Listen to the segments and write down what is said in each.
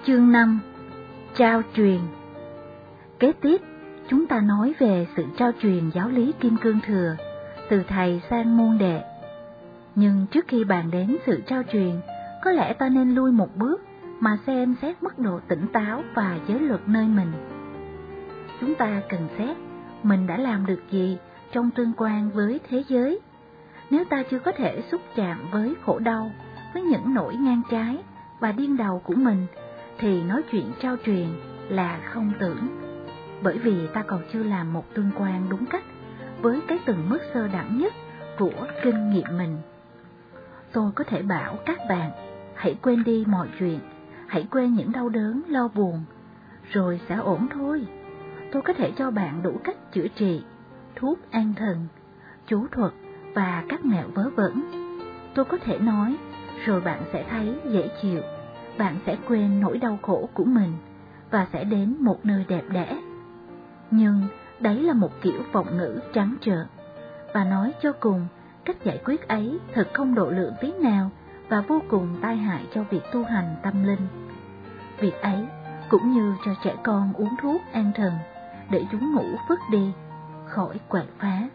Chương 5. Trao truyền. Kế tiếp, chúng ta nói về sự trao truyền giáo lý Kim Cương Thừa từ thầy sang môn đệ. Nhưng trước khi bàn đến sự trao truyền, có lẽ ta nên lui một bước mà xem xét mức độ tỉnh táo và giới luật nơi mình. Chúng ta cần xét mình đã làm được gì trong tương quan với thế giới. Nếu ta chưa có thể xúc chạm với khổ đau, với những nỗi ngang trái và điên đầu của mình, thì nói chuyện trao truyền là không tưởng, bởi vì ta còn chưa làm một tương quan đúng cách với cái từng mức sơ đẳng nhất của kinh nghiệm mình. Tôi có thể bảo các bạn, hãy quên đi mọi chuyện, hãy quên những đau đớn, lo buồn, rồi sẽ ổn thôi. Tôi có thể cho bạn đủ cách chữa trị, thuốc an thần, chú thuật và các mẹo vớ vẩn. Tôi có thể nói, rồi bạn sẽ thấy dễ chịu, bạn sẽ quên nỗi đau khổ của mình và sẽ đến một nơi đẹp đẽ. Nhưng đấy là một kiểu vọng ngữ trắng trợn, và nói cho cùng, cách giải quyết ấy thật không độ lượng tí nào và vô cùng tai hại cho việc tu hành tâm linh. Việc ấy cũng như cho trẻ con uống thuốc an thần để chúng ngủ phức đi, khỏi quậy phá.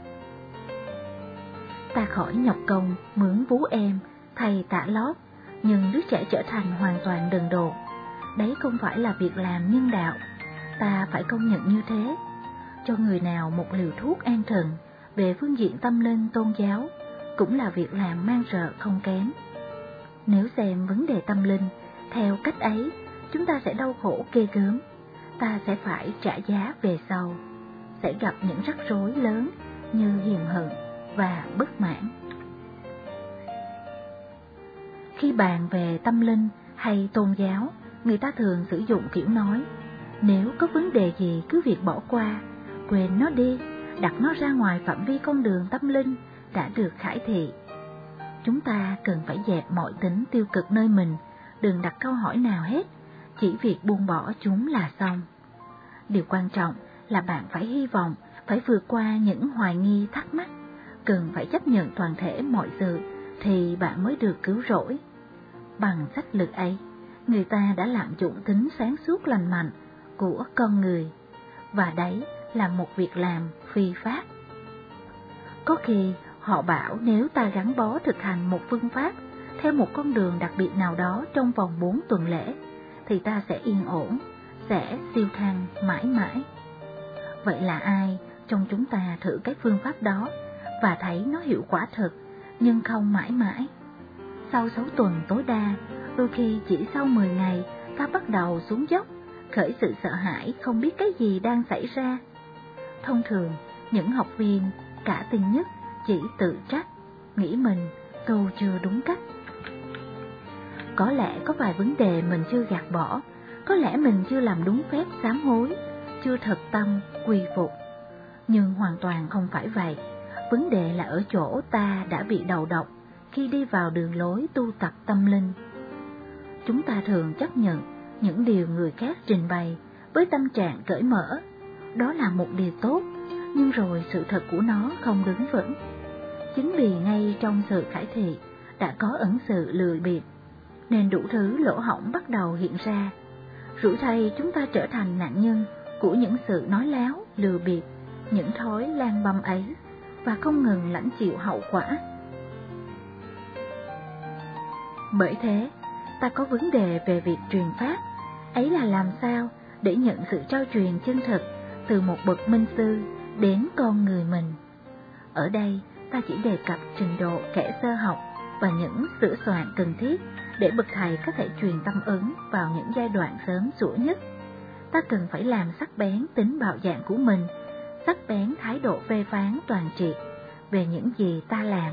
Ta khỏi nhọc công mướn vú em, thầy tạ lót, nhưng đứa trẻ trở thành hoàn toàn đần độn. Đấy không phải là việc làm nhân đạo, ta phải công nhận như thế. Cho người nào một liều thuốc an thần về phương diện tâm linh tôn giáo cũng là việc làm man rợ không kém. Nếu xem vấn đề tâm linh theo cách ấy, chúng ta sẽ đau khổ ghê gớm, ta sẽ phải trả giá về sau, sẽ gặp những rắc rối lớn như hiềm hận và bất mãn. Khi bàn về tâm linh hay tôn giáo, người ta thường sử dụng kiểu nói, nếu có vấn đề gì cứ việc bỏ qua, quên nó đi, đặt nó ra ngoài phạm vi con đường tâm linh đã được khải thị. Chúng ta cần phải dẹp mọi tính tiêu cực nơi mình, đừng đặt câu hỏi nào hết, chỉ việc buông bỏ chúng là xong. Điều quan trọng là bạn phải hy vọng, phải vượt qua những hoài nghi thắc mắc, cần phải chấp nhận toàn thể mọi sự thì bạn mới được cứu rỗi. Bằng sách lược ấy, người ta đã lạm dụng tính sáng suốt lành mạnh của con người, và đấy là một việc làm phi pháp. Có khi họ bảo nếu ta gắn bó thực hành một phương pháp theo một con đường đặc biệt nào đó trong vòng 4 tuần lễ, thì ta sẽ yên ổn, sẽ siêu thăng mãi mãi. Vậy là ai trong chúng ta thử cái phương pháp đó và thấy nó hiệu quả thật, nhưng không mãi mãi? Sau 6 tuần tối đa, đôi khi chỉ sau 10 ngày, ta bắt đầu xuống dốc, khởi sự sợ hãi không biết cái gì đang xảy ra. Thông thường, những học viên cả tin nhất chỉ tự trách, nghĩ mình tu chưa đúng cách. Có lẽ có vài vấn đề mình chưa gạt bỏ, có lẽ mình chưa làm đúng phép sám hối, chưa thật tâm quy phục. Nhưng hoàn toàn không phải vậy. Vấn đề là ở chỗ ta đã bị đầu độc khi đi vào đường lối tu tập tâm linh. Chúng ta thường chấp nhận những điều người khác trình bày với tâm trạng cởi mở. Đó là một điều tốt, nhưng rồi sự thật của nó không đứng vững. Chính vì ngay trong sự khải thị đã có ẩn sự lười biếng, nên đủ thứ lỗ hổng bắt đầu hiện ra. Rủi thay chúng ta trở thành nạn nhân của những sự nói láo, lừa bịp, những thói lang băm ấy, và không ngừng lãnh chịu hậu quả. Bởi thế, ta có vấn đề về việc truyền pháp, ấy là làm sao để nhận sự trao truyền chân thực từ một bậc minh sư đến con người mình. Ở đây, ta chỉ đề cập trình độ kẻ sơ học và những sửa soạn cần thiết để bậc thầy có thể truyền tâm ứng vào những giai đoạn sớm sủa nhất. Ta cần phải làm sắc bén tính bạo dạn của mình, sắc bén thái độ phê phán toàn triệt về những gì ta làm.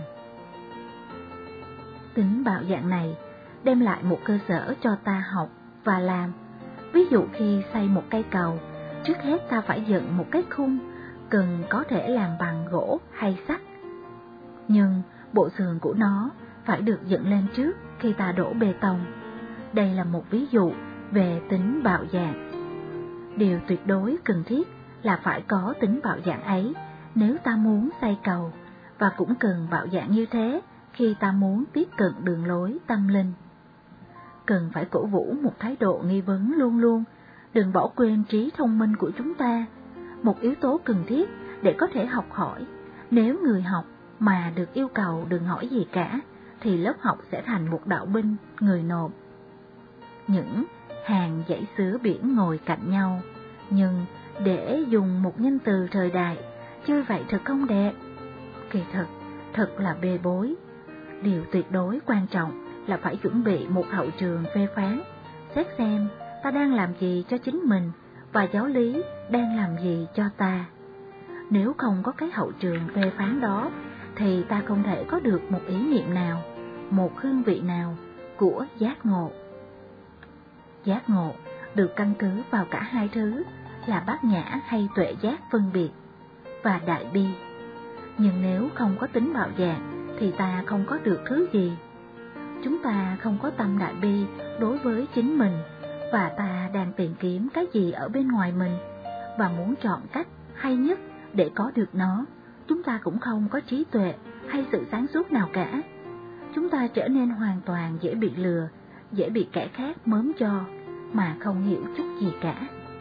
Tính bạo dạn này đem lại một cơ sở cho ta học và làm. Ví dụ khi xây một cây cầu, trước hết ta phải dựng một cái khung, cần có thể làm bằng gỗ hay sắt. Nhưng bộ sườn của nó phải được dựng lên trước khi ta đổ bê tông. Đây là một ví dụ về tính bạo dạn. Điều tuyệt đối cần thiết là phải có tính bạo dạn ấy nếu ta muốn xây cầu, và cũng cần bạo dạn như thế khi ta muốn tiếp cận đường lối tâm linh. cần phải cổ vũ một thái độ nghi vấn luôn luôn, đừng bỏ quên trí thông minh của chúng ta, một yếu tố cần thiết để có thể học hỏi. Nếu người học mà được yêu cầu đừng hỏi gì cả, thì lớp học sẽ thành một đạo binh, người nộp. Những hàng dãy sứa biển ngồi cạnh nhau, nhưng để dùng một nhân từ thời đại, chơi vậy thật không đẹp. Kỳ thực, thật là bê bối. Điều tuyệt đối quan trọng là phải chuẩn bị một hậu trường phê phán, xét xem ta đang làm gì cho chính mình và giáo lý đang làm gì cho ta. Nếu không có cái hậu trường phê phán đó, thì ta không thể có được một ý niệm nào, một hương vị nào của giác ngộ. Giác ngộ được căn cứ vào cả hai thứ là bát nhã hay tuệ giác phân biệt, và đại bi. Nhưng nếu không có tính bạo dạn thì ta không có được thứ gì. Chúng ta không có tâm đại bi đối với chính mình, và ta đang tìm kiếm cái gì ở bên ngoài mình và muốn chọn cách hay nhất để có được nó. Chúng ta cũng không có trí tuệ hay sự sáng suốt nào cả. Chúng ta trở nên hoàn toàn dễ bị lừa, dễ bị kẻ khác mớm cho mà không hiểu chút gì cả.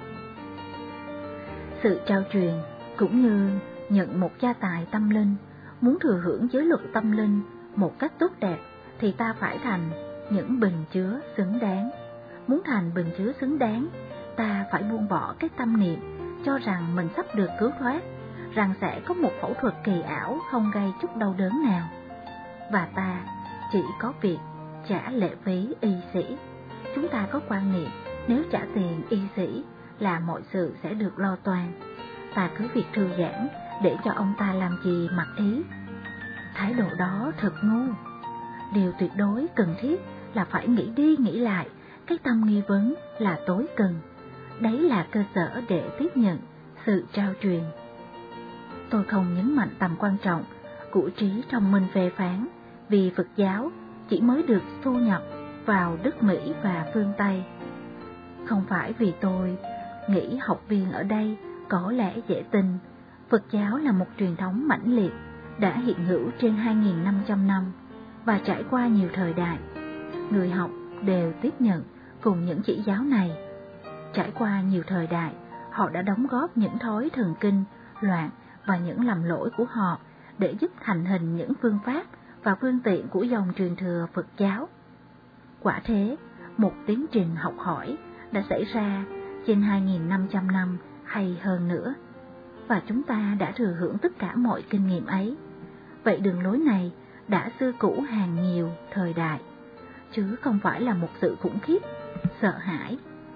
Sự trao truyền cũng như nhận một gia tài tâm linh, muốn thừa hưởng giới luật tâm linh một cách tốt đẹp thì ta phải thành những bình chứa xứng đáng. Muốn thành bình chứa xứng đáng, ta phải buông bỏ cái tâm niệm cho rằng mình sắp được cứu thoát, rằng sẽ có một phẫu thuật kỳ ảo không gây chút đau đớn nào, và ta chỉ có việc trả lệ phí y sĩ. Chúng ta có quan niệm nếu trả tiền y sĩ là mọi sự sẽ được lo toan, ta cứ việc thư giãn để cho ông ta làm gì mặc ý. Thái độ đó thật ngu. Điều tuyệt đối cần thiết là phải nghĩ đi nghĩ lại, cái tâm nghi vấn là tối cần. Đấy là cơ sở để tiếp nhận sự trao truyền. Tôi không nhấn mạnh tầm quan trọng của trí thông minh phê phán, vì Phật giáo chỉ mới được thu nhập vào nước Mỹ và phương Tây. Không phải vì tôi nghĩ học viên ở đây có lẽ dễ tin. Phật giáo là một truyền thống mãnh liệt, đã hiện hữu trên 2.500 năm và trải qua nhiều thời đại. Người học đều tiếp nhận cùng những chỉ giáo này. Trải qua nhiều thời đại, họ đã đóng góp những thói thần kinh, loạn và những lầm lỗi của họ để giúp thành hình những phương pháp và phương tiện của dòng truyền thừa Phật giáo. Quả thế, một tiến trình học hỏi đã xảy ra trên 2.500 năm hay hơn nữa, và chúng ta đã thừa hưởng tất cả mọi kinh nghiệm ấy. Vậy đường lối này đã xưa cũ hàng nhiều thời đại, chứ không phải là một sự khủng khiếp, sợ hãi.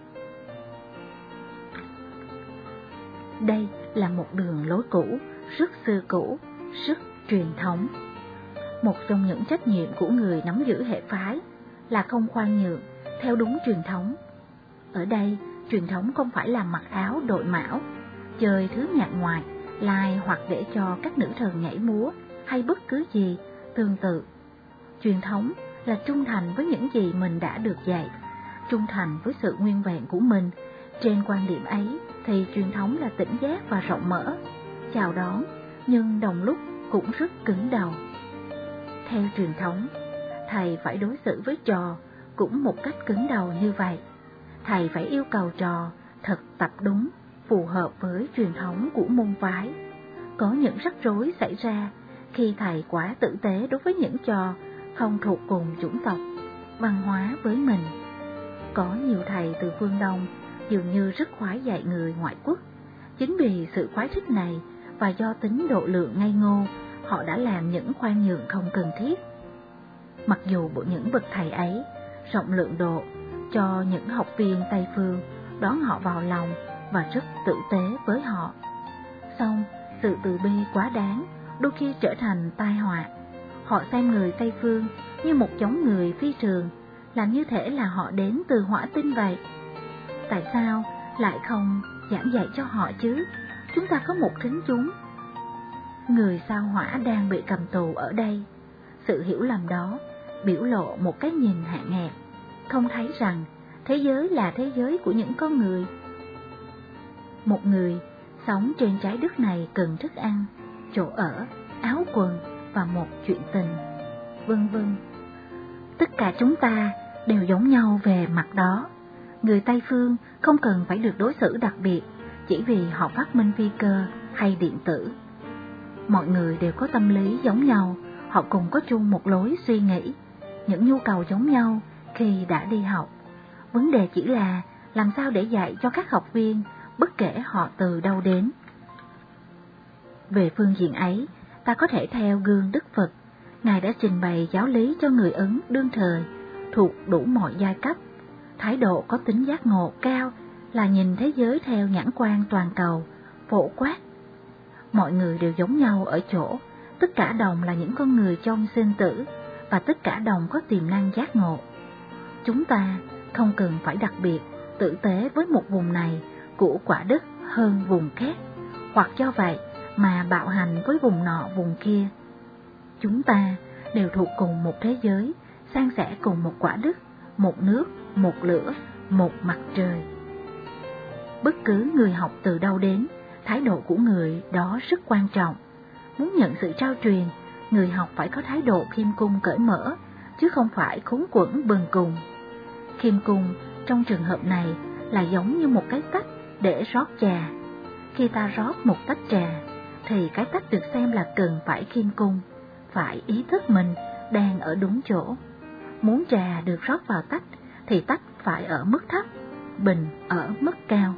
Đây là một đường lối cũ, rất xưa cũ, rất truyền thống. Một trong những trách nhiệm của người nắm giữ hệ phái là không khoan nhượng, theo đúng truyền thống. Ở đây, truyền thống không phải là mặc áo đội mão, chơi thứ nhạc ngoại, lai hoặc để cho các nữ thần nhảy múa hay bất cứ gì tương tự. Truyền thống là trung thành với những gì mình đã được dạy, trung thành với sự nguyên vẹn của mình. Trên quan điểm ấy thì truyền thống là tỉnh giác và rộng mở, chào đón, nhưng đồng lúc cũng rất cứng đầu. Theo truyền thống, thầy phải đối xử với trò cũng một cách cứng đầu như vậy. Thầy phải yêu cầu trò thật tập đúng, phù hợp với truyền thống của môn phái. Có những rắc rối xảy ra khi thầy quá tử tế đối với những trò không thuộc cùng chủng tộc, văn hóa với mình. Có nhiều thầy từ phương Đông dường như rất khoái dạy người ngoại quốc. Chính vì sự khoái thích này và do tính độ lượng ngây ngô, họ đã làm những khoan nhượng không cần thiết. Mặc dù bộ những bậc thầy ấy rộng lượng độ cho những học viên Tây phương, đón họ vào lòng và rất tử tế với họ, song sự từ bi quá đáng đôi khi trở thành tai họa. Họ xem người Tây phương như một giống người phi thường, làm như thể là họ đến từ hỏa tinh vậy. Tại sao lại không giảng dạy cho họ chứ? Chúng ta có một thính chúng. Người sao hỏa đang bị cầm tù ở đây. Sự hiểu lầm đó biểu lộ một cái nhìn hạn hẹp, không thấy rằng thế giới là thế giới của những con người. Một người sống trên trái đất này cần thức ăn, chỗ ở, áo quần và một chuyện tình, vân vân. Tất cả chúng ta đều giống nhau về mặt đó. Người Tây phương không cần phải được đối xử đặc biệt chỉ vì họ phát minh phi cơ hay điện tử. Mọi người đều có tâm lý giống nhau, họ cùng có chung một lối suy nghĩ, những nhu cầu giống nhau khi đã đi học. Vấn đề chỉ là làm sao để dạy cho các học viên bất kể họ từ đâu đến. Về phương diện ấy, ta có thể theo gương Đức Phật. Ngài đã trình bày giáo lý cho người Ấn đương thời thuộc đủ mọi giai cấp. Thái độ có tính giác ngộ cao là nhìn thế giới theo nhãn quan toàn cầu, phổ quát. Mọi người đều giống nhau ở chỗ, tất cả đồng là những con người trong sinh tử và tất cả đồng có tiềm năng giác ngộ. Chúng ta không cần phải đặc biệt tử tế với một vùng này của quả đất hơn vùng khác, hoặc do vậy mà bạo hành với vùng nọ vùng kia. Chúng ta đều thuộc cùng một thế giới, san sẻ cùng một quả đất, một nước, một lửa, một mặt trời. Bất cứ người học từ đâu đến, thái độ của người đó rất quan trọng. Muốn nhận sự trao truyền, người học phải có thái độ khiêm cung cởi mở, chứ không phải khốn quẫn bần cùng. Khiêm cung trong trường hợp này là giống như một cái tách để rót trà. Khi ta rót một tách trà, thì cái tách được xem là cần phải khiêm cung, phải ý thức mình đang ở đúng chỗ. Muốn trà được rót vào tách, thì tách phải ở mức thấp, bình ở mức cao.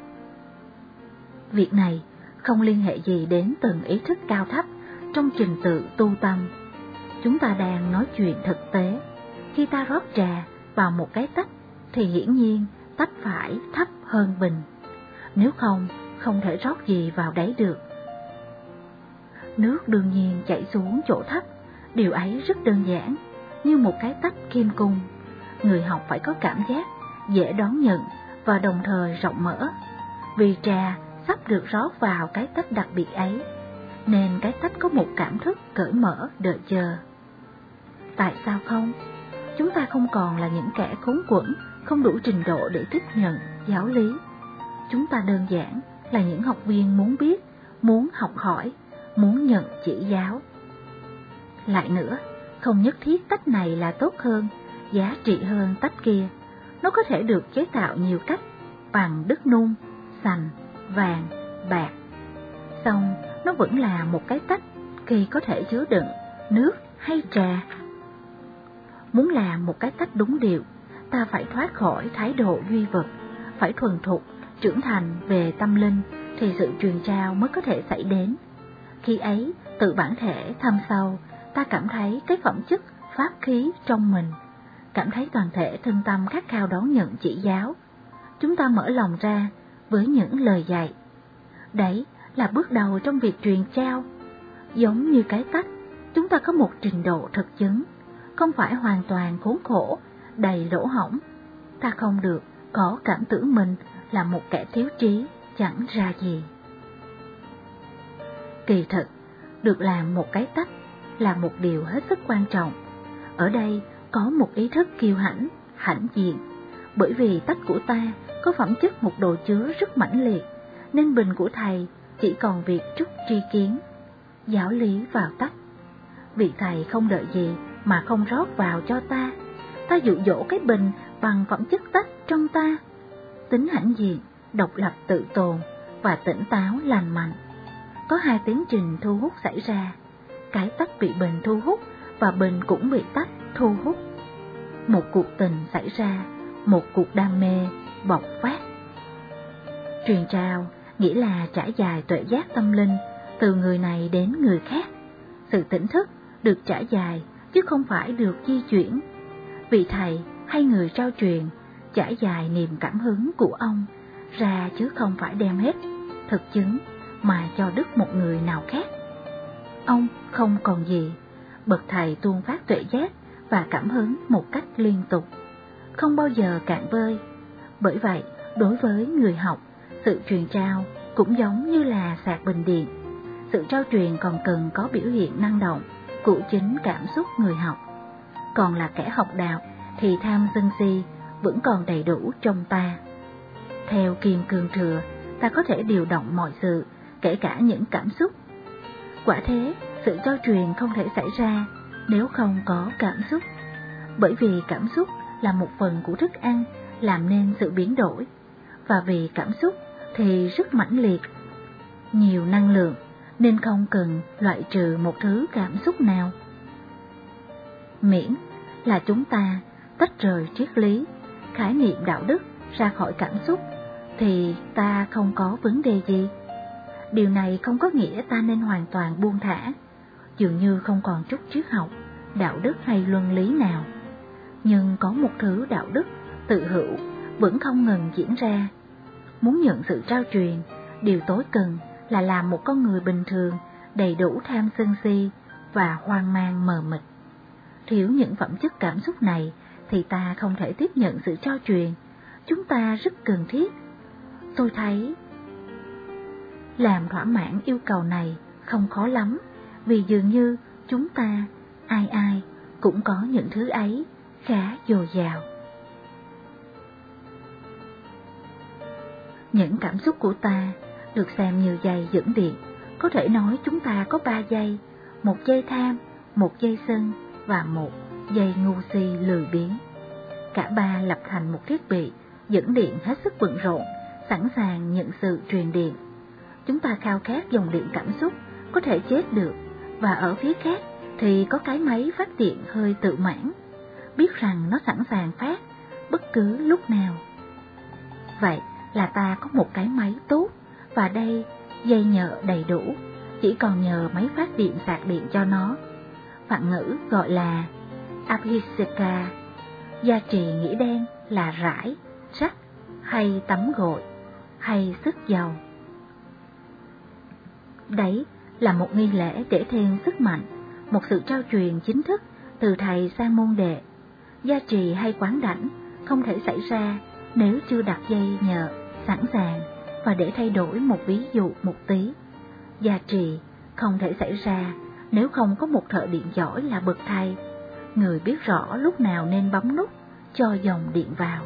Việc này không liên hệ gì đến từng ý thức cao thấp trong trình tự tu tâm. Chúng ta đang nói chuyện thực tế. Khi ta rót trà vào một cái tách, thì hiển nhiên tách phải thấp hơn bình. Nếu không, không thể rót gì vào đấy được. Nước đương nhiên chảy xuống chỗ thấp, điều ấy rất đơn giản, như một cái tách khiêm cung. Người học phải có cảm giác dễ đón nhận và đồng thời rộng mở. Vì trà sắp được rót vào cái tách đặc biệt ấy, nên cái tách có một cảm thức cởi mở đợi chờ. Tại sao không? Chúng ta không còn là những kẻ khốn quẫn, không đủ trình độ để tiếp nhận giáo lý. Chúng ta đơn giản là những học viên muốn biết, muốn học hỏi, muốn nhận chỉ giáo. Lại nữa, không nhất thiết tách này là tốt hơn, giá trị hơn tách kia. Nó có thể được chế tạo nhiều cách, bằng đất nung, sành, vàng, bạc. Xong, nó vẫn là một cái tách khi có thể chứa đựng nước hay trà. Muốn làm một cái tách đúng điều, ta phải thoát khỏi thái độ duy vật, phải thuần thục, trưởng thành về tâm linh, thì sự truyền trao mới có thể xảy đến. Khi ấy, tự bản thể thâm sâu, ta cảm thấy cái phẩm chất pháp khí trong mình, cảm thấy toàn thể thân tâm khát khao đón nhận chỉ giáo. Chúng ta mở lòng ra với những lời dạy. Đấy là bước đầu trong việc truyền trao. Giống như cái tách, chúng ta có một trình độ thực chứng, không phải hoàn toàn khốn khổ, đầy lỗ hổng. Ta không được có cảm tưởng mình là một kẻ thiếu trí, chẳng ra gì. Kỳ thực, được làm một cái tách là một điều hết sức quan trọng. Ở đây có một ý thức kiêu hãnh, hãnh diện. Bởi vì tách của ta có phẩm chất một đồ chứa rất mãnh liệt, nên bình của thầy chỉ còn việc trút tri kiến, giáo lý vào tách. Vị thầy không đợi gì mà không rót vào cho ta. Ta dụ dỗ cái bình bằng phẩm chất tách trong ta. Tính hãnh diện, độc lập tự tồn và tỉnh táo lành mạnh. Có hai tiến trình thu hút xảy ra. Cái tách bị bình thu hút và bình cũng bị tách thu hút. Một cuộc tình xảy ra, một cuộc đam mê bộc phát. Truyền trao nghĩa là trải dài tuệ giác tâm linh từ người này đến người khác. Sự tỉnh thức được trải dài chứ không phải được di chuyển. Vị thầy hay người trao truyền trải dài niềm cảm hứng của ông ra chứ không phải đem hết thực chứng mà cho đứt một người nào khác. Ông không còn gì, bậc thầy tuôn phát tuệ giác và cảm hứng một cách liên tục, không bao giờ cạn vơi. Bởi vậy, đối với người học, sự truyền trao cũng giống như là sạc bình điện. Sự trao truyền còn cần có biểu hiện năng động của chính cảm xúc người học. Còn là kẻ học đạo thì tham sân si vẫn còn đầy đủ trong ta. Theo Kim Cương Thừa, ta có thể điều động mọi sự, kể cả những cảm xúc. Quả thế, sự trao truyền không thể xảy ra nếu không có cảm xúc. Bởi vì cảm xúc là một phần của thức ăn làm nên sự biến đổi, và vì cảm xúc thì rất mãnh liệt, nhiều năng lượng, nên không cần loại trừ một thứ cảm xúc nào. Miễn là chúng ta tách rời triết lý, khái niệm đạo đức ra khỏi cảm xúc thì ta không có vấn đề gì. Điều này không có nghĩa ta nên hoàn toàn buông thả, dường như không còn chút triết học, đạo đức hay luân lý nào. Nhưng có một thứ đạo đức tự hữu vẫn không ngừng diễn ra. Muốn nhận sự trao truyền, điều tối cần là làm một con người bình thường đầy đủ tham sân si và hoang mang mờ mịt. Thiếu những phẩm chất cảm xúc này thì ta không thể tiếp nhận sự trao truyền. Chúng ta rất cần thiết. Tôi thấy làm thỏa mãn yêu cầu này không khó lắm, vì dường như chúng ta ai ai cũng có những thứ ấy khá dồi dào. Những cảm xúc của ta được xem như dây dẫn điện. Có thể nói chúng ta có 3 dây, một dây tham, một dây sân và một dây ngu si lười biếng. Cả ba lập thành một thiết bị dẫn điện hết sức bận rộn, sẵn sàng nhận sự truyền điện. Chúng ta khao khát dòng điện cảm xúc có thể chết được, và ở phía khác thì có cái máy phát điện hơi tự mãn, biết rằng nó sẵn sàng phát bất cứ lúc nào. Vậy là ta có một cái máy tốt, và đây dây nhợ đầy đủ, chỉ còn nhờ máy phát điện sạc điện cho nó. Phạn ngữ gọi là Abhiseka, gia trì nghĩa đen là rải, rắc hay tắm gội hay sức dầu. Đấy là một nghi lễ để thêm sức mạnh, một sự trao truyền chính thức từ thầy sang môn đệ. Gia trì hay quán đảnh không thể xảy ra nếu chưa đặt dây nhợ sẵn sàng. Và để thay đổi một ví dụ một tí, gia trì không thể xảy ra nếu không có một thợ điện giỏi là bậc thầy, người biết rõ lúc nào nên bấm nút cho dòng điện vào.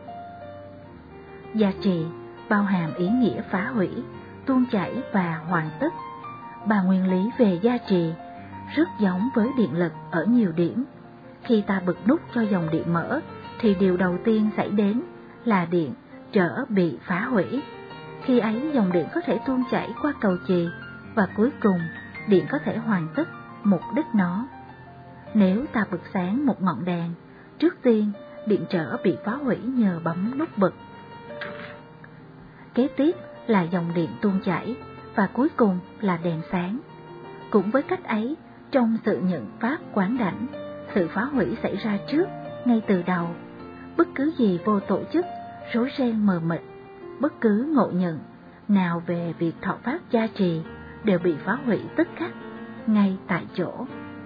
Gia trì bao hàm ý nghĩa phá hủy, tuôn chảy và hoàn tất. Ba nguyên lý về gia trì rất giống với điện lực ở nhiều điểm. Khi ta bật nút cho dòng điện mở thì điều đầu tiên xảy đến là điện trở bị phá hủy. Khi ấy dòng điện có thể tuôn chảy qua cầu chì, và cuối cùng điện có thể hoàn tất mục đích nó. Nếu ta bật sáng một ngọn đèn, trước tiên điện trở bị phá hủy nhờ bấm nút bật. Kế tiếp là dòng điện tuôn chảy, và cuối cùng là đèn sáng. Cũng với cách ấy, trong sự nhận pháp quán đảnh, sự phá hủy xảy ra trước, ngay từ đầu. Bất cứ gì vô tổ chức, rối ren mờ mịt, bất cứ ngộ nhận nào về việc thọ pháp gia trì đều bị phá hủy tức khắc, ngay tại chỗ.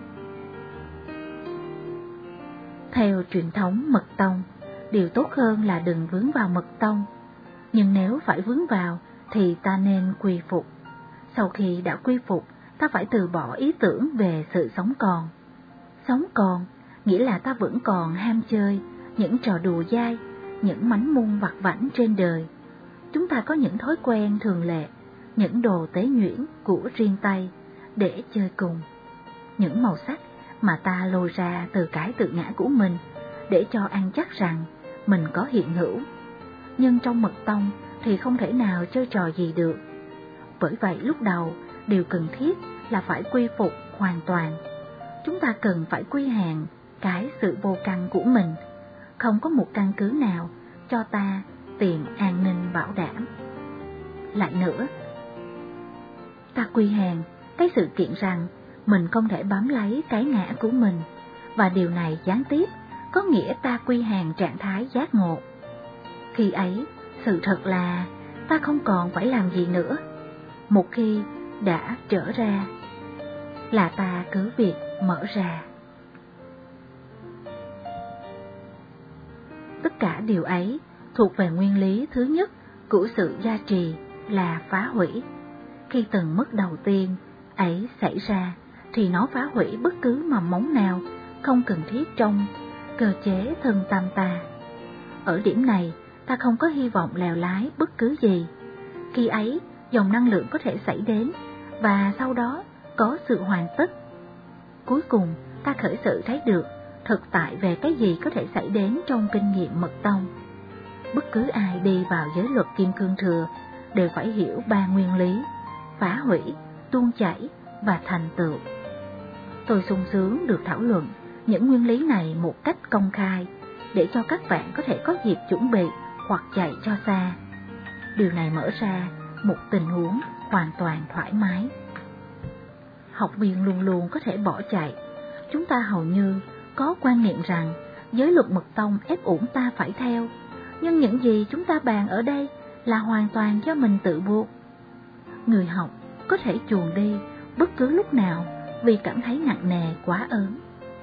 Theo truyền thống mật tông, điều tốt hơn là đừng vướng vào mật tông. Nhưng nếu phải vướng vào thì ta nên quy phục. Sau khi đã quy phục, ta phải từ bỏ ý tưởng về sự sống còn. Sống còn nghĩa là ta vẫn còn ham chơi những trò đùa dai, những mánh mung vặt vãnh trên đời. Chúng ta có những thói quen thường lệ, những đồ tế nhuyễn của riêng tay để chơi cùng, những màu sắc mà ta lôi ra từ cái tự ngã của mình để cho ăn chắc rằng mình có hiện hữu. Nhưng trong mật tông thì không thể nào chơi trò gì được. Bởi vậy lúc đầu điều cần thiết là phải quy phục hoàn toàn. Chúng ta cần phải quy hàng cái sự vô căn của mình, không có một căn cứ nào cho ta tìm an ninh bảo đảm. Lại nữa, ta quy hàng cái sự kiện rằng mình không thể bám lấy cái ngã của mình, và điều này gián tiếp có nghĩa ta quy hàng trạng thái giác ngộ. Khi ấy, sự thật là ta không còn phải làm gì nữa. Một khi đã trở ra là ta cứ việc mở ra. Tất cả điều ấy thuộc về nguyên lý thứ nhất của sự gia trì là phá hủy. Khi tầng mức đầu tiên ấy xảy ra thì nó phá hủy bất cứ mầm mống nào không cần thiết trong cơ chế thân tâm ta. Ở điểm này ta không có hy vọng lèo lái bất cứ gì. Khi ấy dòng năng lượng có thể xảy đến, và sau đó có sự hoàn tất. Cuối cùng ta khởi sự thấy được thực tại về cái gì có thể xảy đến trong kinh nghiệm mật tông. Bất cứ ai đi vào giới luật Kim Cương Thừa đều phải hiểu 3 nguyên lý: phá hủy, tuôn chảy và thành tựu. Tôi sung sướng được thảo luận những nguyên lý này một cách công khai, để cho các bạn có thể có dịp chuẩn bị hoặc chạy cho xa. Điều này mở ra một tình huống hoàn toàn thoải mái. Học viên luôn luôn có thể bỏ chạy. Chúng ta hầu như có quan niệm rằng giới luật mật tông ép uổng ta phải theo, nhưng những gì chúng ta bàn ở đây là hoàn toàn do mình tự buộc. Người học có thể chuồn đi bất cứ lúc nào vì cảm thấy nặng nề quá ớn.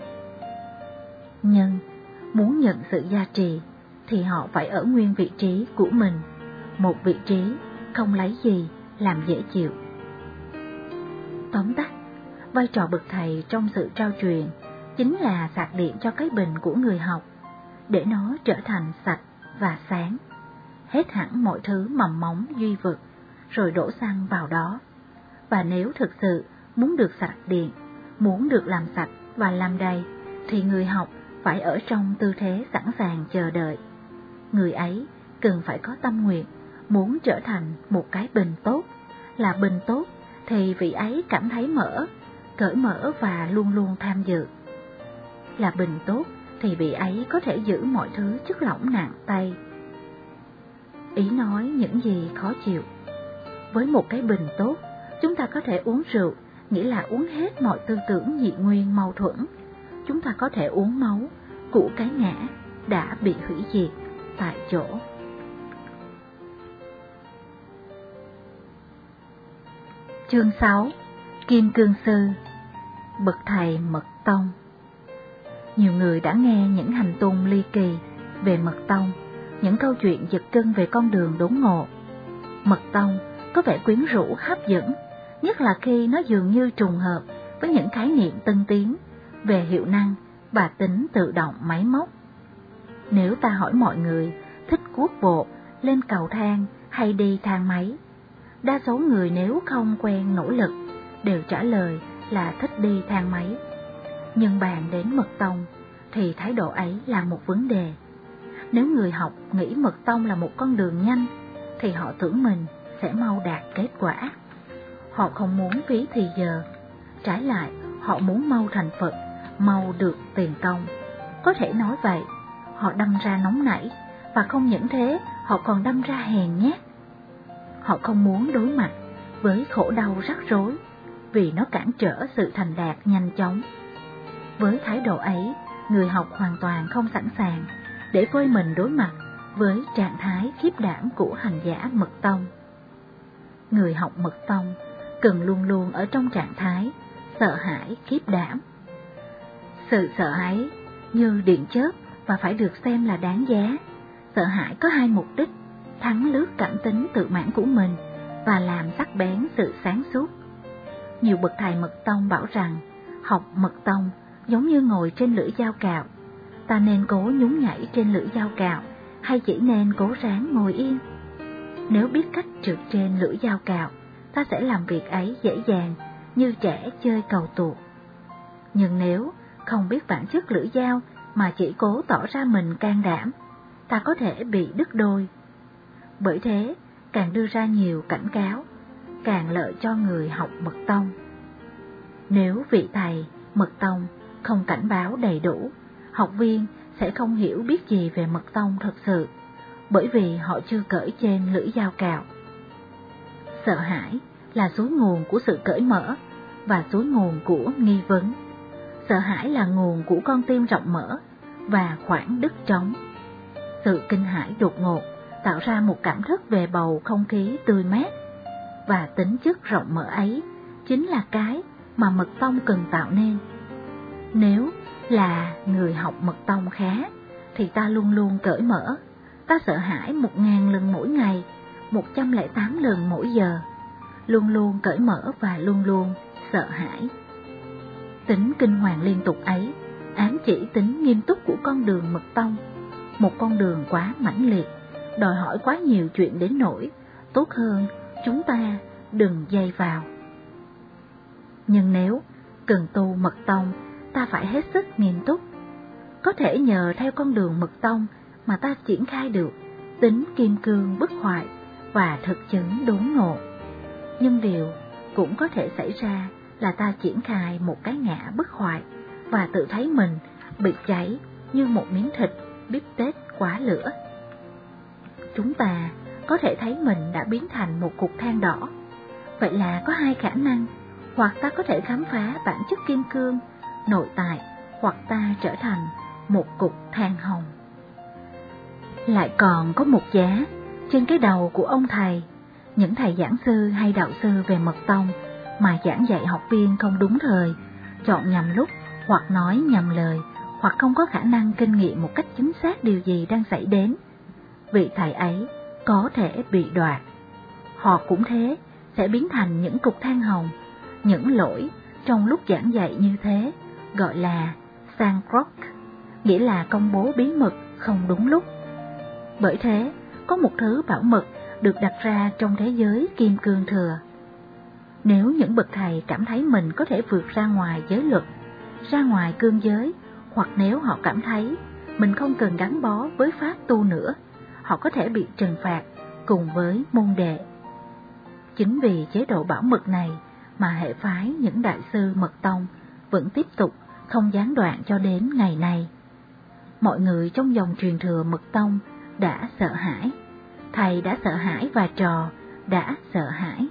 Nhưng muốn nhận sự gia trì thì họ phải ở nguyên vị trí của mình, một vị trí không lấy gì làm dễ chịu. Tóm tắt, vai trò bậc thầy trong sự trao truyền chính là sạc điện cho cái bình của người học, để nó trở thành sạch và sáng, hết hẳn mọi thứ mầm móng duy vực, rồi đổ xăng vào đó. Và nếu thực sự muốn được sạc điện, muốn được làm sạch và làm đầy, thì người học phải ở trong tư thế sẵn sàng chờ đợi. Người ấy cần phải có tâm nguyện muốn trở thành một cái bình tốt. Là bình tốt thì vị ấy cảm thấy cởi mở và luôn luôn tham dự. Là bình tốt thì vị ấy có thể giữ mọi thứ chất lỏng nặng tay. Ý nói những gì khó chịu. Với một cái bình tốt, chúng ta có thể uống rượu, nghĩa là uống hết mọi tư tưởng dị nguyên mâu thuẫn. Chúng ta có thể uống máu của cái ngã đã bị hủy diệt tại chỗ. Chương 6. Kim Cương Sư, bậc thầy mật tông. Nhiều người đã nghe những hành tung ly kỳ về mật tông, những câu chuyện giật gân về con đường đốn ngộ. Mật tông có vẻ quyến rũ hấp dẫn, nhất là khi nó dường như trùng hợp với những khái niệm tân tiến về hiệu năng và tính tự động máy móc. Nếu ta hỏi mọi người thích cuốc bộ, lên cầu thang hay đi thang máy, đa số người nếu không quen nỗ lực đều trả lời là thích đi thang máy. Nhưng bàn đến mật tông thì thái độ ấy là một vấn đề. Nếu người học nghĩ mật tông là một con đường nhanh thì họ tưởng mình sẽ mau đạt kết quả. Họ không muốn phí thì giờ, trái lại họ muốn mau thành Phật, mau được tiền công. Có thể nói vậy, họ đâm ra nóng nảy, và không những thế họ còn đâm ra hèn nhát. Họ không muốn đối mặt với khổ đau rắc rối vì nó cản trở sự thành đạt nhanh chóng. Với thái độ ấy, người học hoàn toàn không sẵn sàng để vơi mình đối mặt với trạng thái khiếp đảm của hành giả mật tông. Người học mật tông cần luôn luôn ở trong trạng thái sợ hãi khiếp đảm. Sự sợ hãi như điện chớp và phải được xem là đáng giá. Sợ hãi có hai mục đích: thắng lướt cảm tính tự mãn của mình và làm sắc bén sự sáng suốt. Nhiều bậc thầy mật tông bảo rằng học mật tông giống như ngồi trên lưỡi dao cạo. Ta nên cố nhún nhảy trên lưỡi dao cạo hay chỉ nên cố ráng ngồi yên? Nếu biết cách trượt trên lưỡi dao cạo, ta sẽ làm việc ấy dễ dàng như trẻ chơi cầu tuột. Nhưng nếu không biết bản chất lưỡi dao mà chỉ cố tỏ ra mình can đảm, ta có thể bị đứt đôi. Bởi thế, càng đưa ra nhiều cảnh cáo, càng lợi cho người học mật tông. Nếu vị thầy mật tông không cảnh báo đầy đủ, học viên sẽ không hiểu biết gì về mật tông thật sự, bởi vì họ chưa cởi trên lưỡi dao cạo. Sợ hãi là suối nguồn của sự cởi mở và suối nguồn của nghi vấn. Sợ hãi là nguồn của con tim rộng mở và khoảng đứt trống. Sự kinh hãi đột ngột tạo ra một cảm thức về bầu không khí tươi mát, và tính chất rộng mở ấy chính là cái mà mật tông cần tạo nên. Nếu là người học mật tông khá thì ta luôn luôn cởi mở. Ta sợ hãi 1000 lần mỗi ngày, 108 lần mỗi giờ, luôn luôn cởi mở và luôn luôn sợ hãi. Tính kinh hoàng liên tục ấy ám chỉ tính nghiêm túc của con đường mật tông, một con đường quá mãnh liệt, đòi hỏi quá nhiều chuyện đến nỗi tốt hơn chúng ta đừng dây vào. Nhưng nếu cần tu mật tông, ta phải hết sức nghiêm túc. Có thể nhờ theo con đường mật tông mà ta triển khai được tính kim cương bất hoại và thực chứng đốn ngộ. Nhưng điều cũng có thể xảy ra là ta triển khai một cái ngã bất hoại và tự thấy mình bị cháy như một miếng thịt bíp tết quá lửa. Chúng ta có thể thấy mình đã biến thành một cục than đỏ. Vậy là có hai khả năng: hoặc ta có thể khám phá bản chất kim cương nội tại, hoặc ta trở thành một cục than hồng. Lại còn có một giá trên cái đầu của ông thầy. Những thầy giảng sư hay đạo sư về mật tông mà giảng dạy học viên không đúng thời, chọn nhầm lúc, hoặc nói nhầm lời, hoặc không có khả năng kinh nghiệm một cách chính xác điều gì đang xảy đến, vị thầy ấy có thể bị đoạt. Họ cũng thế, sẽ biến thành những cục than hồng. Những lỗi trong lúc giảng dạy như thế gọi là sankrok, nghĩa là công bố bí mật không đúng lúc. Bởi thế, có một thứ bảo mật được đặt ra trong thế giới kim cương thừa. Nếu những bậc thầy cảm thấy mình có thể vượt ra ngoài giới luật, ra ngoài cương giới, hoặc nếu họ cảm thấy mình không cần gắn bó với pháp tu nữa, họ có thể bị trừng phạt cùng với môn đệ. Chính vì chế độ bảo mật này mà hệ phái những đại sư mật tông vẫn tiếp tục không gián đoạn cho đến ngày nay. Mọi người trong dòng truyền thừa mật tông đã sợ hãi, thầy đã sợ hãi và trò đã sợ hãi.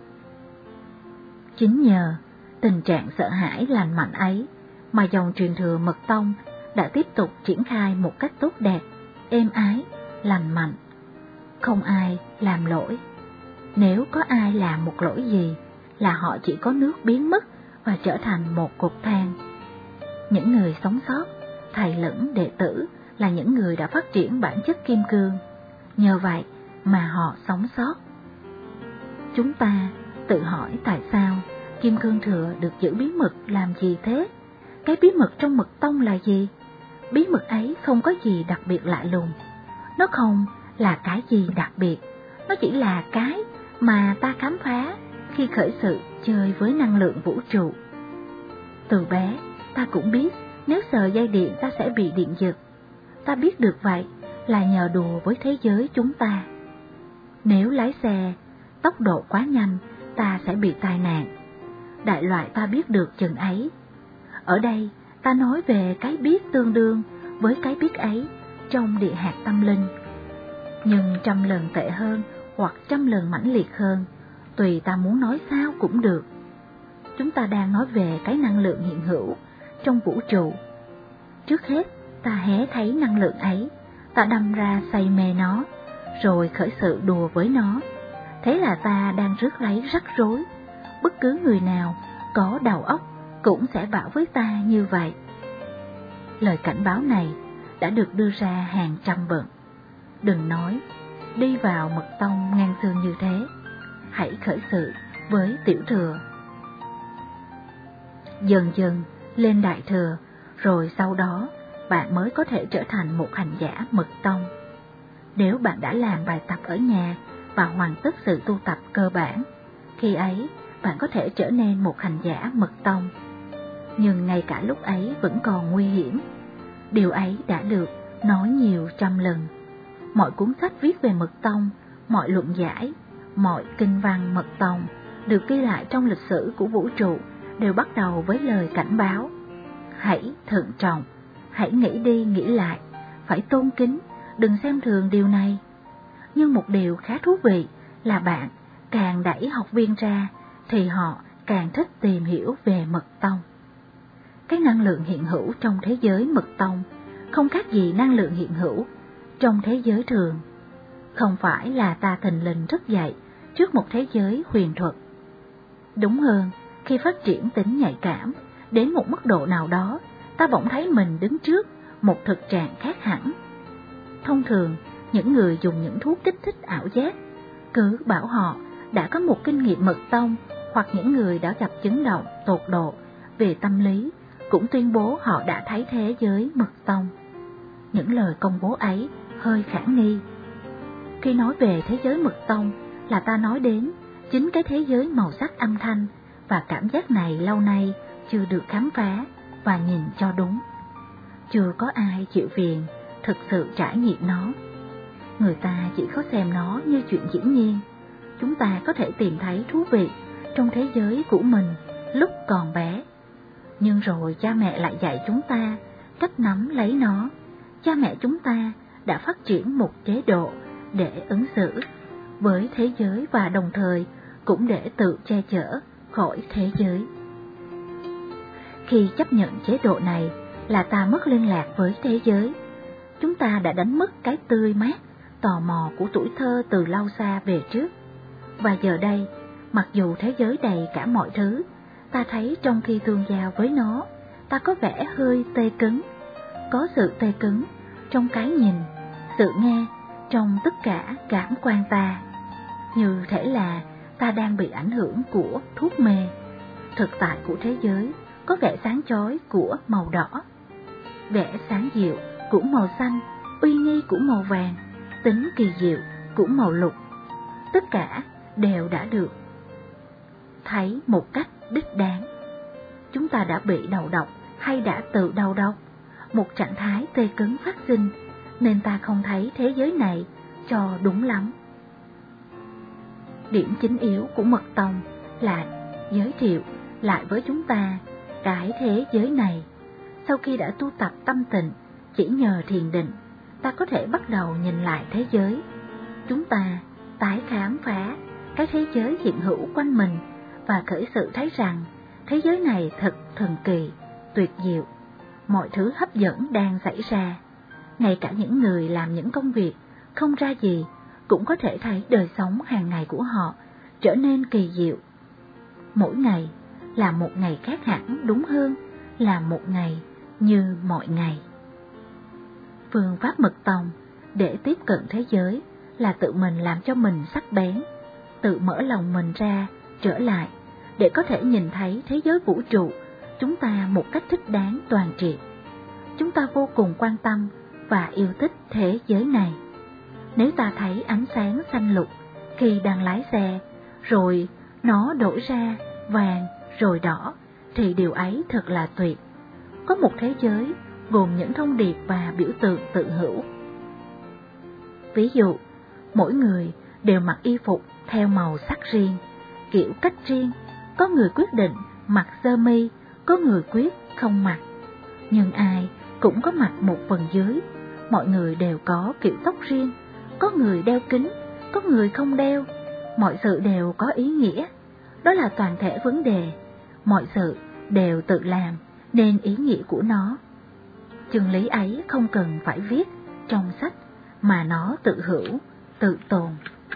Chính nhờ tình trạng sợ hãi lành mạnh ấy mà dòng truyền thừa mật tông đã tiếp tục triển khai một cách tốt đẹp, êm ái, lành mạnh. Không ai làm lỗi. Nếu có ai làm một lỗi gì là họ chỉ có nước biến mất và trở thành một cục than. Những người sống sót, thầy lẫn đệ tử, là những người đã phát triển bản chất kim cương. Nhờ vậy mà họ sống sót. Chúng ta tự hỏi tại sao kim cương thừa được giữ bí mật làm gì thế? Cái bí mật trong mật tông là gì? Bí mật ấy không có gì đặc biệt lạ lùng. Nó không là cái gì đặc biệt. Nó chỉ là cái mà ta khám phá khi khởi sự chơi với năng lượng vũ trụ. Từ bé, ta cũng biết nếu sờ dây điện ta sẽ bị điện giật. Ta biết được vậy là nhờ đùa với thế giới chúng ta. Nếu lái xe tốc độ quá nhanh, ta sẽ bị tai nạn. Đại loại ta biết được chừng ấy. Ở đây, ta nói về cái biết tương đương với cái biết ấy trong địa hạt tâm linh. Nhưng 100 lần tệ hơn hoặc 100 lần mãnh liệt hơn, tùy ta muốn nói sao cũng được. Chúng ta đang nói về cái năng lượng hiện hữu trong vũ trụ. Trước hết, ta hé thấy năng lượng ấy, ta đâm ra say mê nó, rồi khởi sự đùa với nó. Thế là ta đang rước lấy rắc rối. Bất cứ người nào có đầu óc cũng sẽ bảo với ta như vậy. Lời cảnh báo này đã được đưa ra hàng trăm bận. Đừng nói đi vào mật tông ngang xương như thế. Hãy khởi sự với tiểu thừa, dần dần lên đại thừa, rồi sau đó bạn mới có thể trở thành một hành giả mật tông. Nếu bạn đã làm bài tập ở nhà và hoàn tất sự tu tập cơ bản, khi ấy bạn có thể trở nên một hành giả mật tông. Nhưng ngay cả lúc ấy vẫn còn nguy hiểm. Điều ấy đã được nói nhiều trăm lần. Mọi cuốn sách viết về mật tông, mọi luận giải, mọi kinh văn mật tông được ghi lại trong lịch sử của vũ trụ đều bắt đầu với lời cảnh báo: hãy thận trọng, hãy nghĩ đi nghĩ lại, phải tôn kính, đừng xem thường điều này. Nhưng một điều khá thú vị là bạn càng đẩy học viên ra thì họ càng thích tìm hiểu về mật tông. Cái năng lượng hiện hữu trong thế giới mật tông không khác gì năng lượng hiện hữu trong thế giới thường. Không phải là ta thình lình thức dậy trước một thế giới huyền thuật. Đúng hơn, khi phát triển tính nhạy cảm đến một mức độ nào đó, ta bỗng thấy mình đứng trước một thực trạng khác hẳn. Thông thường, những người dùng những thuốc kích thích ảo giác cứ bảo họ đã có một kinh nghiệm mật tông, hoặc những người đã gặp chấn động tột độ về tâm lý cũng tuyên bố họ đã thấy thế giới mật tông. Những lời công bố ấy hơi khả nghi. Khi nói về thế giới mật tông là ta nói đến chính cái thế giới màu sắc âm thanh, và cảm giác này lâu nay chưa được khám phá và nhìn cho đúng. chưa có ai chịu phiền thực sự trải nghiệm nó. Người ta chỉ có xem nó như chuyện dĩ nhiên. Chúng ta có thể tìm thấy thú vị trong thế giới của mình lúc còn bé, nhưng rồi cha mẹ lại dạy chúng ta cách nắm lấy nó. Cha mẹ chúng ta đã phát triển một chế độ để ứng xử với thế giới và đồng thời cũng để tự che chở khỏi thế giới. Khi chấp nhận chế độ này là ta mất liên lạc với thế giới. Chúng ta đã đánh mất cái tươi mát, tò mò của tuổi thơ từ lâu xa về trước. Và giờ đây, mặc dù thế giới đầy cả mọi thứ, ta thấy trong khi tương giao với nó, ta có vẻ hơi tê cứng. Có sự tê cứng trong cái nhìn, sự nghe, trong tất cả cảm quan ta. Như thể là ta đang bị ảnh hưởng của thuốc mê. Thực tại của thế giới có vẻ sáng chói của màu đỏ, vẻ sáng dịu của màu xanh, uy nghi của màu vàng, tính kỳ diệu của màu lục. Tất cả đều đã được thấy một cách đích đáng. Chúng ta đã bị đầu độc hay đã tự đầu độc? Một trạng thái tê cứng phát sinh, nên ta không thấy thế giới này cho đúng lắm. Điểm chính yếu của mật tông là giới thiệu lại với chúng ta cái thế giới này. Sau khi đã tu tập tâm tịnh, chỉ nhờ thiền định, ta có thể bắt đầu nhìn lại thế giới. Chúng ta tái khám phá cái thế giới hiện hữu quanh mình và khởi sự thấy rằng thế giới này thật thần kỳ, tuyệt diệu. Mọi thứ hấp dẫn đang xảy ra. Ngay cả những người làm những công việc không ra gì cũng có thể thấy đời sống hàng ngày của họ trở nên kỳ diệu. Mỗi ngày là một ngày khác hẳn, đúng hơn là một ngày như mọi ngày. Phương pháp mật tông để tiếp cận thế giới là tự mình làm cho mình sắc bén, tự mở lòng mình ra trở lại để có thể nhìn thấy thế giới vũ trụ chúng ta một cách thích đáng toàn triệt. Chúng ta vô cùng quan tâm và yêu thích thế giới này. Nếu ta thấy ánh sáng xanh lục khi đang lái xe, rồi nó đổi ra vàng rồi đỏ, thì điều ấy thật là tuyệt. Có một thế giới gồm những thông điệp và biểu tượng tự hữu. Ví dụ, mỗi người đều mặc y phục theo màu sắc riêng, kiểu cách riêng. Có người quyết định mặc sơ mi, có người quyết không mặc. Nhưng ai cũng có mặc một phần dưới. Mọi người đều có kiểu tóc riêng, có người đeo kính, có người không đeo. Mọi sự đều có ý nghĩa. Đó là toàn thể vấn đề. Mọi sự đều tự làm nên ý nghĩa của nó. Chân lý ấy không cần phải viết trong sách, mà nó tự hữu, tự tồn.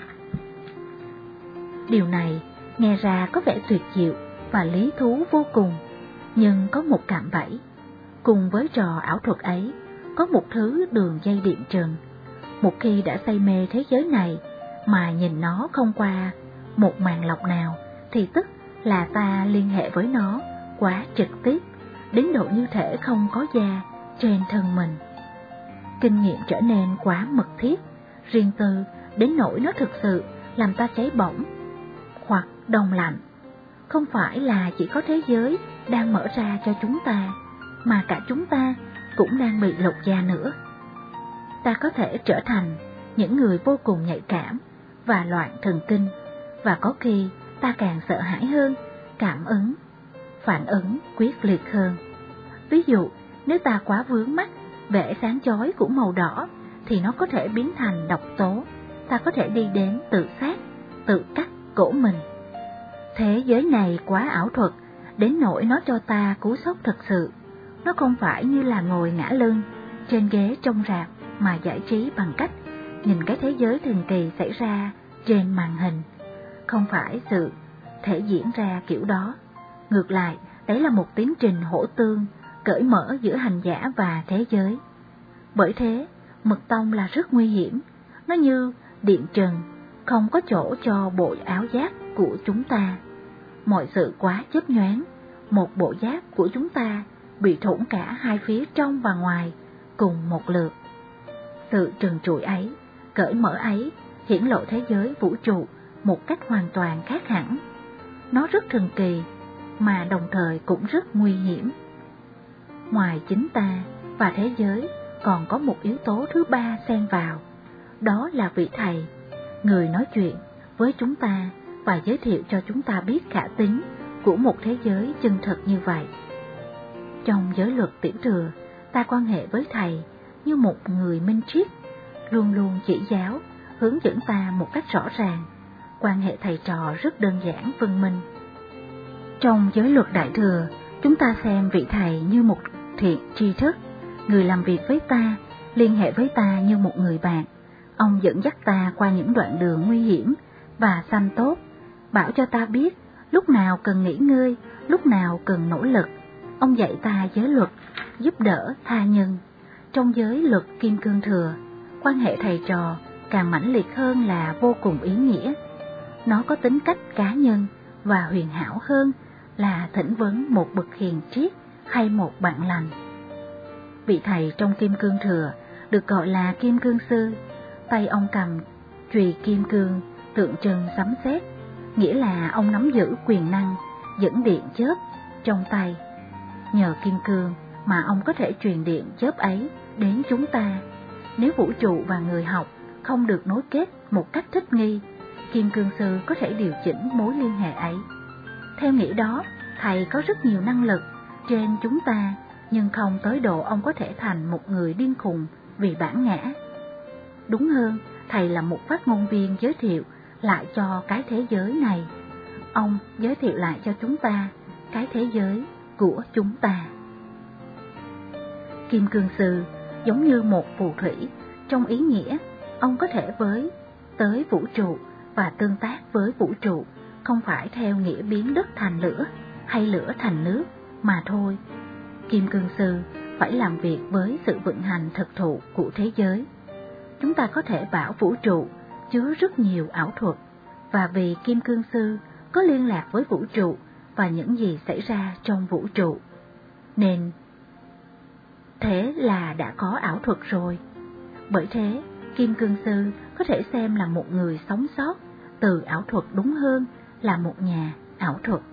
Điều này nghe ra có vẻ tuyệt diệu và lý thú vô cùng, nhưng có một cạm bẫy. Cùng với trò ảo thuật ấy, có một thứ đường dây điện trần. Một khi đã say mê thế giới này mà nhìn nó không qua một màn lọc nào, thì tức là ta liên hệ với nó quá trực tiếp, đến độ như thể không có da trên thân mình. Kinh nghiệm trở nên quá mật thiết, riêng tư, đến nỗi nó thực sự làm ta cháy bỏng hoặc đông lạnh. Không phải là chỉ có thế giới đang mở ra cho chúng ta, mà cả chúng ta cũng đang bị lột da nữa. Ta có thể trở thành những người vô cùng nhạy cảm và loạn thần kinh, và có khi ta càng sợ hãi hơn, cảm ứng, phản ứng quyết liệt hơn. Ví dụ, nếu ta quá vướng mắc vẻ sáng chói của màu đỏ, thì nó có thể biến thành độc tố. Ta có thể đi đến tự sát, tự cắt cổ mình. Thế giới này quá ảo thuật, đến nỗi nó cho ta cú sốc thật sự. Nó không phải như là ngồi ngả lưng trên ghế trong rạp mà giải trí bằng cách nhìn cái thế giới thần kỳ xảy ra trên màn hình. Không phải sự thể diễn ra kiểu đó. Ngược lại, đấy là một tiến trình hỗ tương, cởi mở giữa hành giả và thế giới. Bởi thế, mật tông là rất nguy hiểm. Nó như điện trần, không có chỗ cho bộ áo giáp của chúng ta. Mọi sự quá chớp nhoáng, một bộ giáp của chúng ta bị thủng cả hai phía trong và ngoài cùng một lượt. Sự trần trụi ấy, cởi mở ấy, hiển lộ thế giới vũ trụ một cách hoàn toàn khác hẳn. Nó rất thần kỳ, mà đồng thời cũng rất nguy hiểm. Ngoài chính ta, và thế giới còn có một yếu tố thứ ba xen vào, đó là vị thầy, người nói chuyện với chúng ta và giới thiệu cho chúng ta biết khả tính của một thế giới chân thật như vậy. Trong giới luật tiểu thừa, ta quan hệ với thầy như một người minh triết, luôn luôn chỉ giáo, hướng dẫn ta một cách rõ ràng. Quan hệ thầy trò rất đơn giản phân minh. Trong giới luật đại thừa, chúng ta xem vị thầy như một thiện tri thức, người làm việc với ta, liên hệ với ta như một người bạn. Ông dẫn dắt ta qua những đoạn đường nguy hiểm và xanh tốt, bảo cho ta biết lúc nào cần nghỉ ngơi, lúc nào cần nỗ lực. Ông dạy ta giới luật, giúp đỡ tha nhân. Trong giới luật kim cương thừa, quan hệ thầy trò càng mãnh liệt hơn là vô cùng ý nghĩa. Nó có tính cách cá nhân và huyền hảo hơn là thỉnh vấn một bậc hiền triết hay một bạn lành. Vị thầy trong kim cương thừa được gọi là kim cương sư. Tay ông cầm chùy kim cương tượng trưng sấm sét, nghĩa là ông nắm giữ quyền năng dẫn điện chớp trong tay. Nhờ kim cương mà ông có thể truyền điện chớp ấy đến chúng ta. Nếu vũ trụ và người học không được nối kết một cách thích nghi, kim cương sư có thể điều chỉnh mối liên hệ ấy. Theo nghĩa đó, thầy có rất nhiều năng lực trên chúng ta, nhưng không tới độ ông có thể thành một người điên khùng vì bản ngã. Đúng hơn, thầy là một phát ngôn viên giới thiệu lại cho cái thế giới này. Ông giới thiệu lại cho chúng ta cái thế giới của chúng ta. Kim cương sư giống như một phù thủy, trong ý nghĩa ông có thể tới vũ trụ và tương tác với vũ trụ, không phải theo nghĩa biến đất thành lửa hay lửa thành nước mà thôi. Kim cương sư phải làm việc với sự vận hành thực thụ của thế giới. Chúng ta có thể bảo vũ trụ chứa rất nhiều ảo thuật, và vì kim cương sư có liên lạc với vũ trụ và những gì xảy ra trong vũ trụ, nên thế là đã có ảo thuật rồi. Bởi thế, kim cương sư có thể xem là một người sống sót từ ảo thuật đúng hơn là một nhà ảo thuật.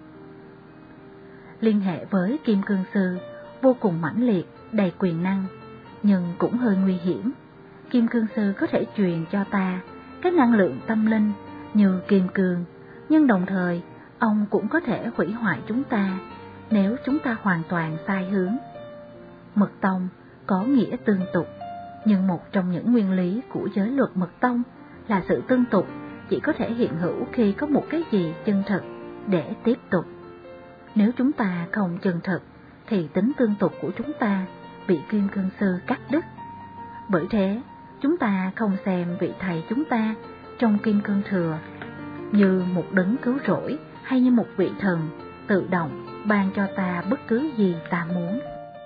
Liên hệ với kim cương sư vô cùng mãnh liệt, đầy quyền năng, nhưng cũng hơi nguy hiểm. Kim cương sư có thể truyền cho ta các năng lượng tâm linh như kim cương, nhưng đồng thời ông cũng có thể hủy hoại chúng ta nếu chúng ta hoàn toàn sai hướng. Mật tông có nghĩa tương tục, nhưng một trong những nguyên lý của giới luật mật tông là sự tương tục chỉ có thể hiện hữu khi có một cái gì chân thật để tiếp tục. Nếu chúng ta không chân thật thì tính tương tục của chúng ta bị kim cương sư cắt đứt. Bởi thế, chúng ta không xem vị thầy chúng ta trong kim cương thừa như một đấng cứu rỗi hay như một vị thần tự động ban cho ta bất cứ gì ta muốn.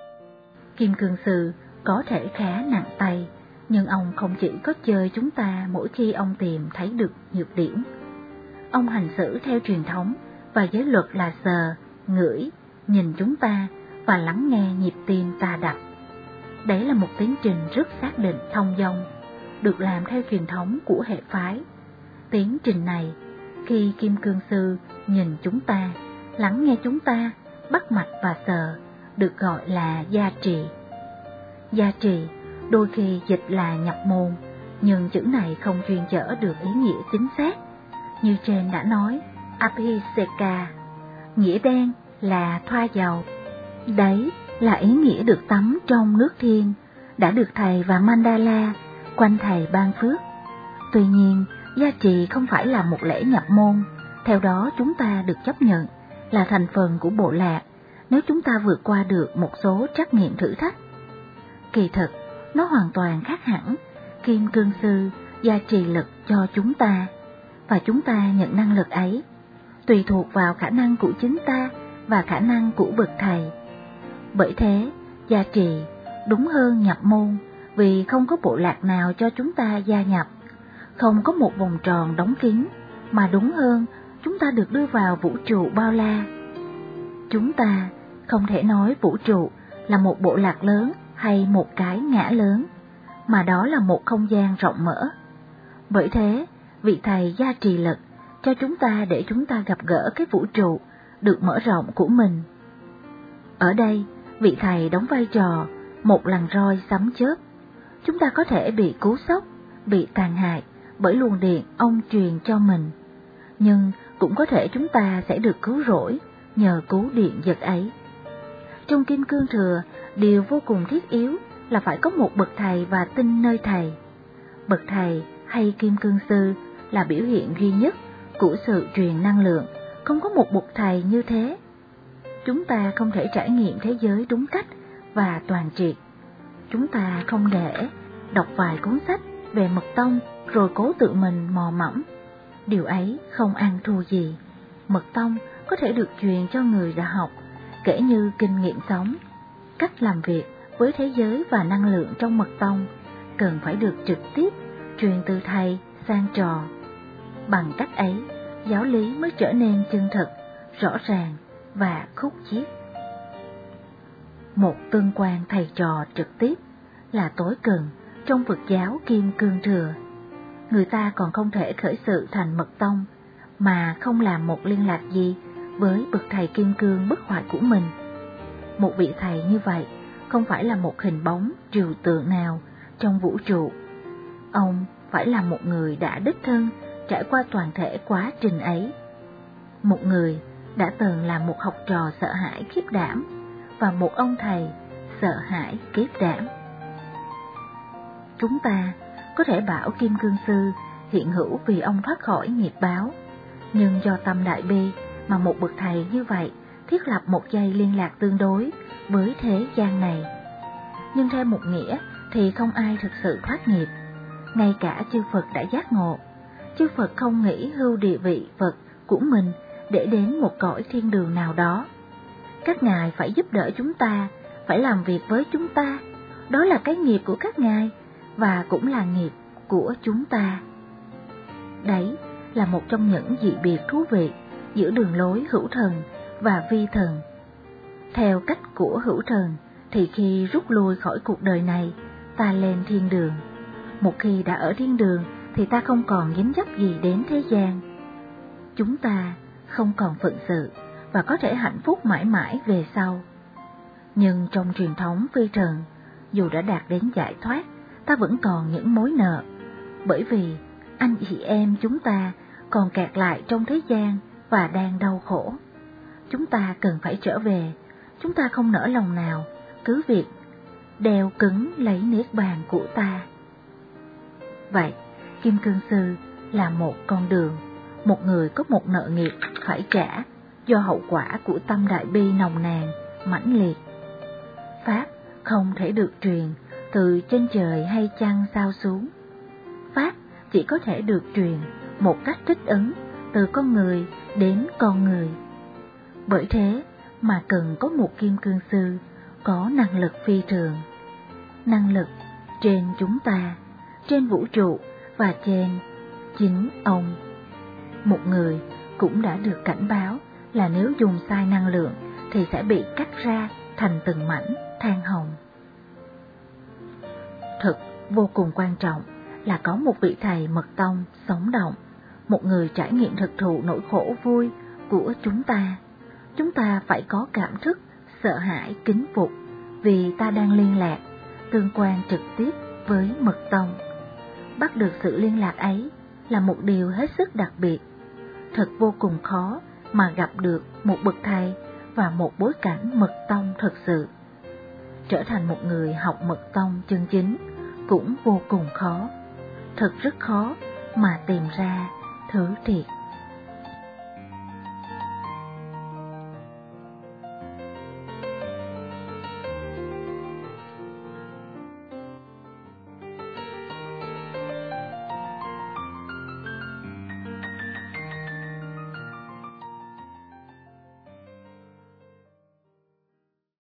Kim cương sư có thể khá nặng tay, nhưng ông không chỉ có chơi chúng ta mỗi khi ông tìm thấy được nhược điểm. Ông hành xử theo truyền thống và giới luật là sờ, ngửi, nhìn chúng ta và lắng nghe nhịp tim ta đập. Đấy là một tiến trình rất xác định thông dong, được làm theo truyền thống của hệ phái. Tiến trình này, khi kim cương sư nhìn chúng ta, lắng nghe chúng ta, bắt mạch và sờ, được gọi là gia trì. Gia trì đôi khi dịch là nhập môn, nhưng chữ này không chuyên chở được ý nghĩa chính xác. Như trên đã nói, Abhiseka, nghĩa đen là thoa dầu. Đấy là ý nghĩa được tắm trong nước thiên, đã được thầy và Mandala quanh thầy ban phước. Tuy nhiên, gia trì không phải là một lễ nhập môn, theo đó chúng ta được chấp nhận là thành phần của bộ lạc nếu chúng ta vượt qua được một số trắc nghiệm thử thách. Kỳ thực, nó hoàn toàn khác hẳn. Kim cương sư gia trì lực cho chúng ta, và chúng ta nhận năng lực ấy, tùy thuộc vào khả năng của chính ta và khả năng của bậc thầy. Bởi thế, gia trì đúng hơn nhập môn, vì không có bộ lạc nào cho chúng ta gia nhập, không có một vòng tròn đóng kín, mà đúng hơn, chúng ta được đưa vào vũ trụ bao la. Chúng ta không thể nói vũ trụ là một bộ lạc lớn hay một cái ngã lớn, mà đó là một không gian rộng mở. Bởi thế, vị thầy gia trì lực cho chúng ta để chúng ta gặp gỡ cái vũ trụ được mở rộng của mình. Ở đây, vị thầy đóng vai trò một lần roi sấm chớp. Chúng ta có thể bị cú sốc, bị tàn hại bởi luồng điện ông truyền cho mình, nhưng cũng có thể chúng ta sẽ được cứu rỗi nhờ cú điện giật ấy. Trong Kim Cương Thừa, điều vô cùng thiết yếu là phải có một bậc thầy và tin nơi thầy. Bậc thầy hay Kim Cương Sư là biểu hiện duy nhất của sự truyền năng lượng, không có một bậc thầy như thế. Chúng ta không thể trải nghiệm thế giới đúng cách và toàn triệt. Chúng ta không để đọc vài cuốn sách về mật tông rồi cố tự mình mò mẫm. Điều ấy không ăn thua gì. Mật tông có thể được truyền cho người đã học, kể như kinh nghiệm sống. Cách làm việc với thế giới và năng lượng trong mật tông cần phải được trực tiếp truyền từ thầy sang trò. Bằng cách ấy, giáo lý mới trở nên chân thực, rõ ràng và khúc chiết. Một tương quan thầy trò trực tiếp là tối cần trong Phật giáo Kim Cương Thừa. Người ta còn không thể khởi sự thành mật tông mà không làm một liên lạc gì với bậc thầy kim cương bất hoại của mình. Một vị thầy như vậy không phải là một hình bóng trừu tượng nào trong vũ trụ. Ông phải là một người đã đích thân trải qua toàn thể quá trình ấy. Một người đã từng là một học trò sợ hãi khiếp đảm và một ông thầy sợ hãi kiếp đảm. Chúng ta có thể bảo Kim Cương Sư hiện hữu vì ông thoát khỏi nghiệp báo, nhưng do tâm đại bi mà một bậc thầy như vậy thiết lập một dây liên lạc tương đối với thế gian này. Nhưng theo một nghĩa thì không ai thực sự thoát nghiệp. Ngay cả chư Phật đã giác ngộ, chư Phật không nghĩ hưu địa vị Phật của mình để đến một cõi thiên đường nào đó. Các ngài phải giúp đỡ chúng ta, phải làm việc với chúng ta. Đó là cái nghiệp của các ngài và cũng là nghiệp của chúng ta. Đấy là một trong những dị biệt thú vị giữa đường lối hữu thần và vi thần. Theo cách của hữu thần thì khi rút lui khỏi cuộc đời này, ta lên thiên đường. Một khi đã ở thiên đường thì ta không còn dính dấp gì đến thế gian. Chúng ta không còn phận sự và có thể hạnh phúc mãi mãi về sau. Nhưng trong truyền thống phi trần, dù đã đạt đến giải thoát, ta vẫn còn những mối nợ, bởi vì anh chị em chúng ta còn kẹt lại trong thế gian và đang đau khổ. Chúng ta cần phải trở về, chúng ta không nỡ lòng nào cứ việc đeo cứng lấy niết bàn của ta. Vậy, Kim Cương Sư là một con đường, một người có một nợ nghiệp phải trả do hậu quả của tâm đại bi nồng nàn, mãnh liệt. Pháp không thể được truyền từ trên trời hay chăng sao xuống. Pháp chỉ có thể được truyền một cách thích ứng từ con người đến con người. Bởi thế mà cần có một Kim Cương Sư có năng lực phi thường, năng lực trên chúng ta, trên vũ trụ và trên chính ông. Một người cũng đã được cảnh báo là nếu dùng sai năng lượng thì sẽ bị cắt ra thành từng mảnh than hồng. Thực vô cùng quan trọng là có một vị thầy mật tông sống động, một người trải nghiệm thực thụ nỗi khổ vui của chúng ta. Chúng ta phải có cảm thức sợ hãi kính phục vì ta đang liên lạc, tương quan trực tiếp với mật tông. Bắt được sự liên lạc ấy là một điều hết sức đặc biệt. Thật vô cùng khó mà gặp được một bậc thầy và một bối cảnh mật tông thật sự. Trở thành một người học mật tông chân chính cũng vô cùng khó. Thật rất khó mà tìm ra thứ thiệt.